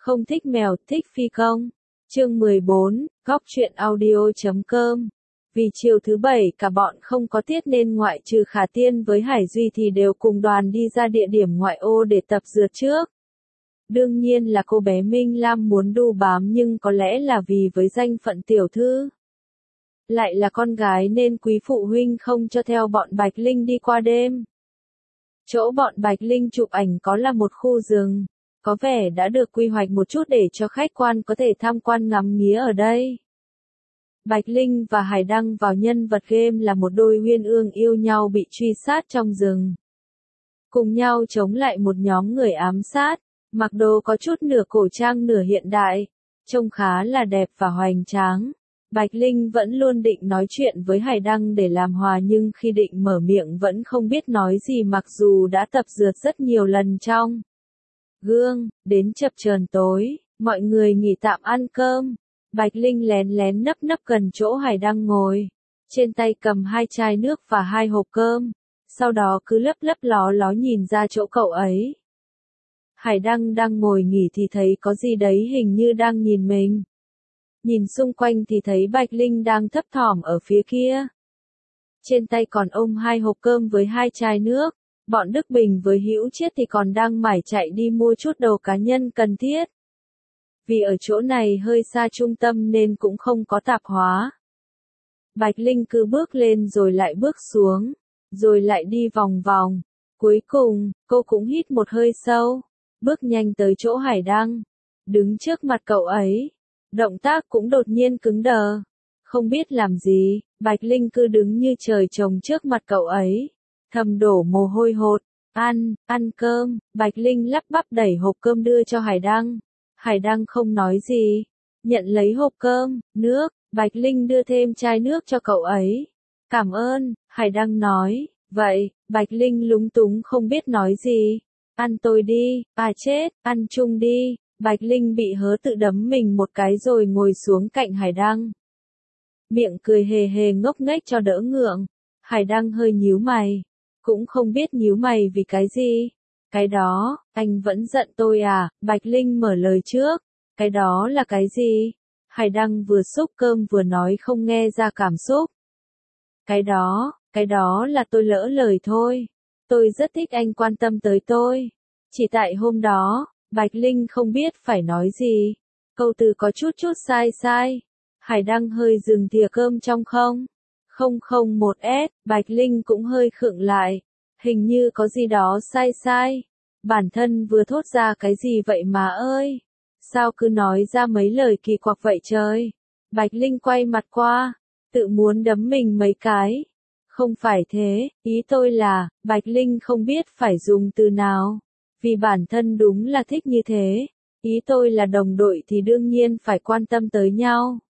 Không thích mèo, thích phi công. Chương 14, góc truyện audio.com. Vì chiều thứ bảy cả bọn không có tiết nên ngoại trừ Khả Tiên với Hải Duy thì đều cùng đoàn đi ra địa điểm ngoại ô để tập rượt trước. Đương nhiên là cô bé Minh Lam muốn đu bám nhưng có lẽ là vì với danh phận tiểu thư. Lại là con gái nên quý phụ huynh không cho theo bọn Bạch Linh đi qua đêm. Chỗ bọn Bạch Linh chụp ảnh có là một khu rừng, có vẻ đã được quy hoạch một chút để cho khách quan có thể tham quan ngắm nghía ở đây. Bạch Linh và Hải Đăng vào nhân vật game là một đôi uyên ương yêu nhau bị truy sát trong rừng. Cùng nhau chống lại một nhóm người ám sát, mặc đồ có chút nửa cổ trang nửa hiện đại, trông khá là đẹp và hoành tráng. Bạch Linh vẫn luôn định nói chuyện với Hải Đăng để làm hòa nhưng khi định mở miệng vẫn không biết nói gì mặc dù đã tập rượt rất nhiều lần trong gương, đến chập chờn tối, mọi người nghỉ tạm ăn cơm. Bạch Linh lén lén nấp nấp gần chỗ Hải Đăng ngồi, trên tay cầm 2 chai nước và 2 hộp cơm, sau đó cứ lấp lấp ló ló nhìn ra chỗ cậu ấy. Hải Đăng đang ngồi nghỉ thì thấy có gì đấy hình như đang nhìn mình. Nhìn xung quanh thì thấy Bạch Linh đang thấp thỏm ở phía kia. Trên tay còn ôm 2 hộp cơm với 2 chai nước, bọn Đức Bình với Hữu Chiết thì còn đang mải chạy đi mua chút đồ cá nhân cần thiết. Vì ở chỗ này hơi xa trung tâm nên cũng không có tạp hóa. Bạch Linh cứ bước lên rồi lại bước xuống, rồi lại đi vòng vòng. Cuối cùng, cô cũng hít một hơi sâu, bước nhanh tới chỗ Hải Đăng, đứng trước mặt cậu ấy. Động tác cũng đột nhiên cứng đờ. Không biết làm gì, Bạch Linh cứ đứng như trời trồng trước mặt cậu ấy. Thầm đổ mồ hôi hột. Ăn cơm. Bạch Linh lắp bắp đẩy hộp cơm đưa cho Hải Đăng. Hải Đăng không nói gì. Nhận lấy hộp cơm, nước. Bạch Linh đưa thêm chai nước cho cậu ấy. Cảm ơn, Hải Đăng nói. Vậy, Bạch Linh lúng túng không biết nói gì. Ăn tôi đi, à chết, ăn chung đi. Bạch Linh bị hớ tự đấm mình một cái rồi ngồi xuống cạnh Hải Đăng. Miệng cười hề hề ngốc nghếch cho đỡ ngượng. Hải Đăng hơi nhíu mày. Cũng không biết nhíu mày vì cái gì. Cái đó, anh vẫn giận tôi à? Bạch Linh mở lời trước. Cái đó là cái gì? Hải Đăng vừa xúc cơm vừa nói không nghe ra cảm xúc. Cái đó là tôi lỡ lời thôi. Tôi rất thích anh quan tâm tới tôi. Chỉ tại hôm đó, Bạch Linh không biết phải nói gì. Câu từ có chút sai. Hải Đăng hơi dừng thìa cơm trong 001S, Bạch Linh cũng hơi khựng lại. Hình như có gì đó sai. Bản thân vừa thốt ra cái gì vậy mà ơi? Sao cứ nói ra mấy lời kỳ quặc vậy trời? Bạch Linh quay mặt qua, tự muốn đấm mình mấy cái. Không phải thế, ý tôi là, Bạch Linh không biết phải dùng từ nào. Vì bản thân đúng là thích như thế. Ý tôi là đồng đội thì đương nhiên phải quan tâm tới nhau.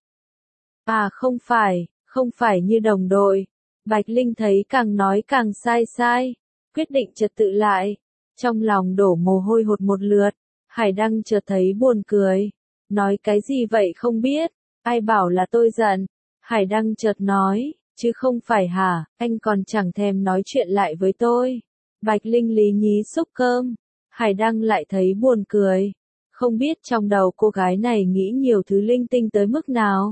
À không phải như đồng đội. Bạch Linh thấy càng nói càng sai. Quyết định trật tự lại. Trong lòng đổ mồ hôi hột một lượt. Hải Đăng chợt thấy buồn cười. Nói cái gì vậy không biết. Ai bảo là tôi giận. Hải Đăng chợt nói. Chứ không phải hả, anh còn chẳng thèm nói chuyện lại với tôi. Bạch Linh lý nhí xúc cơm. Hải Đăng lại thấy buồn cười. Không biết trong đầu cô gái này nghĩ nhiều thứ linh tinh tới mức nào.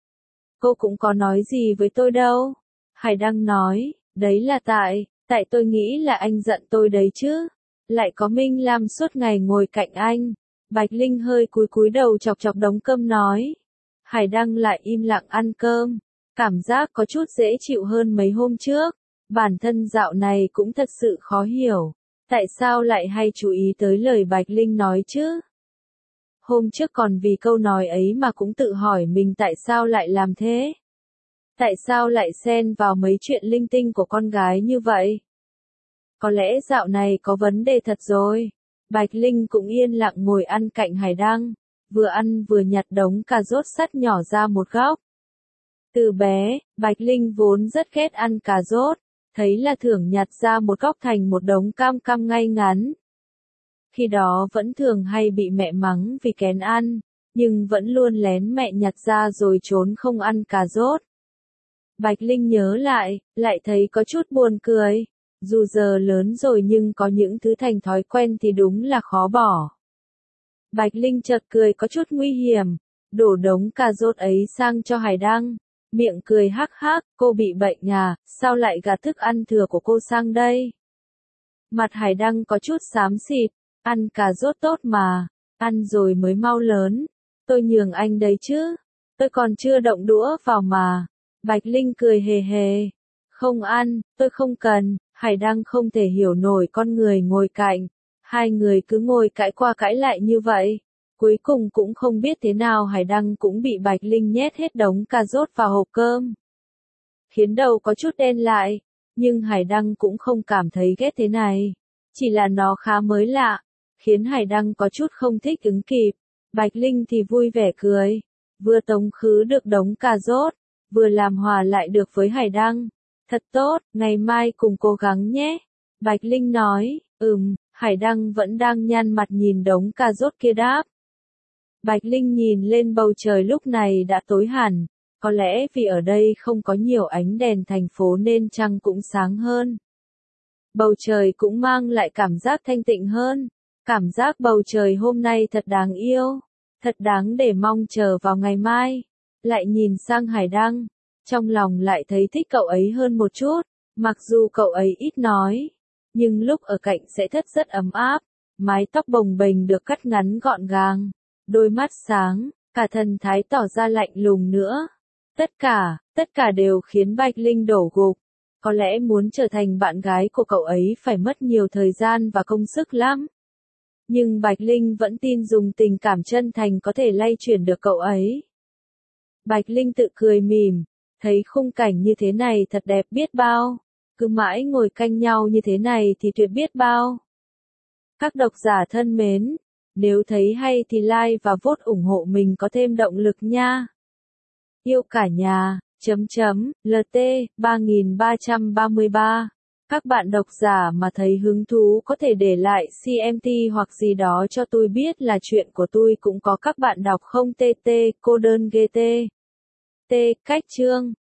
Cô cũng có nói gì với tôi đâu. Hải Đăng nói, đấy là tại tôi nghĩ là anh giận tôi đấy chứ. Lại có Minh Lam suốt ngày ngồi cạnh anh. Bạch Linh hơi cúi đầu chọc đống cơm nói. Hải Đăng lại im lặng ăn cơm. Cảm giác có chút dễ chịu hơn mấy hôm trước. Bản thân dạo này cũng thật sự khó hiểu. Tại sao lại hay chú ý tới lời Bạch Linh nói chứ? Hôm trước còn vì câu nói ấy mà cũng tự hỏi mình tại sao lại làm thế? Tại sao lại xen vào mấy chuyện linh tinh của con gái như vậy? Có lẽ dạo này có vấn đề thật rồi. Bạch Linh cũng yên lặng ngồi ăn cạnh Hải Đăng, vừa ăn vừa nhặt đống cà rốt sắt nhỏ ra một góc. Từ bé, Bạch Linh vốn rất ghét ăn cà rốt, thấy là thưởng nhặt ra một góc thành một đống cam ngay ngắn. Khi đó vẫn thường hay bị mẹ mắng vì kén ăn, nhưng vẫn luôn lén mẹ nhặt ra rồi trốn không ăn cà rốt. Bạch Linh nhớ lại thấy có chút buồn cười. Dù giờ lớn rồi nhưng có những thứ thành thói quen thì đúng là khó bỏ. Bạch Linh chợt cười có chút nguy hiểm, đổ đống cà rốt ấy sang cho Hải Đăng, miệng cười hắc hắc, cô bị bệnh à, sao lại gạt thức ăn thừa của cô sang đây? Mặt Hải Đăng có chút xám xịt, ăn cà rốt tốt mà, ăn rồi mới mau lớn, tôi nhường anh đấy chứ, tôi còn chưa động đũa vào mà. Bạch Linh cười hề hề, không ăn, tôi không cần. Hải Đăng không thể hiểu nổi con người ngồi cạnh, hai người cứ ngồi cãi qua cãi lại như vậy. Cuối cùng cũng không biết thế nào Hải Đăng cũng bị Bạch Linh nhét hết đống cà rốt vào hộp cơm. Khiến đầu có chút đen lại, nhưng Hải Đăng cũng không cảm thấy ghét thế này. Chỉ là nó khá mới lạ, khiến Hải Đăng có chút không thích ứng kịp. Bạch Linh thì vui vẻ cười, vừa tống khứ được đống cà rốt, vừa làm hòa lại được với Hải Đăng. Thật tốt, ngày mai cùng cố gắng nhé. Bạch Linh nói, Hải Đăng vẫn đang nhăn mặt nhìn đống cà rốt kia đáp. Bạch Linh nhìn lên bầu trời lúc này đã tối hẳn, có lẽ vì ở đây không có nhiều ánh đèn thành phố nên trăng cũng sáng hơn. Bầu trời cũng mang lại cảm giác thanh tịnh hơn, cảm giác bầu trời hôm nay thật đáng yêu, thật đáng để mong chờ vào ngày mai. Lại nhìn sang Hải Đăng, trong lòng lại thấy thích cậu ấy hơn một chút, mặc dù cậu ấy ít nói, nhưng lúc ở cạnh sẽ rất ấm áp, mái tóc bồng bềnh được cắt ngắn gọn gàng, đôi mắt sáng, cả thần thái tỏ ra lạnh lùng nữa. Tất cả đều khiến Bạch Linh đổ gục, có lẽ muốn trở thành bạn gái của cậu ấy phải mất nhiều thời gian và công sức lắm. Nhưng Bạch Linh vẫn tin dùng tình cảm chân thành có thể lay chuyển được cậu ấy. Bạch Linh tự cười mỉm, thấy khung cảnh như thế này thật đẹp biết bao, cứ mãi ngồi canh nhau như thế này thì tuyệt biết bao. Các độc giả thân mến, nếu thấy hay thì like và vote ủng hộ mình có thêm động lực nha. Yêu cả nhà, LT 3333. Các bạn độc giả mà thấy hứng thú có thể để lại CMT hoặc gì đó cho tôi biết là chuyện của tôi cũng có các bạn đọc không TT, cô đơn GT. Cách chương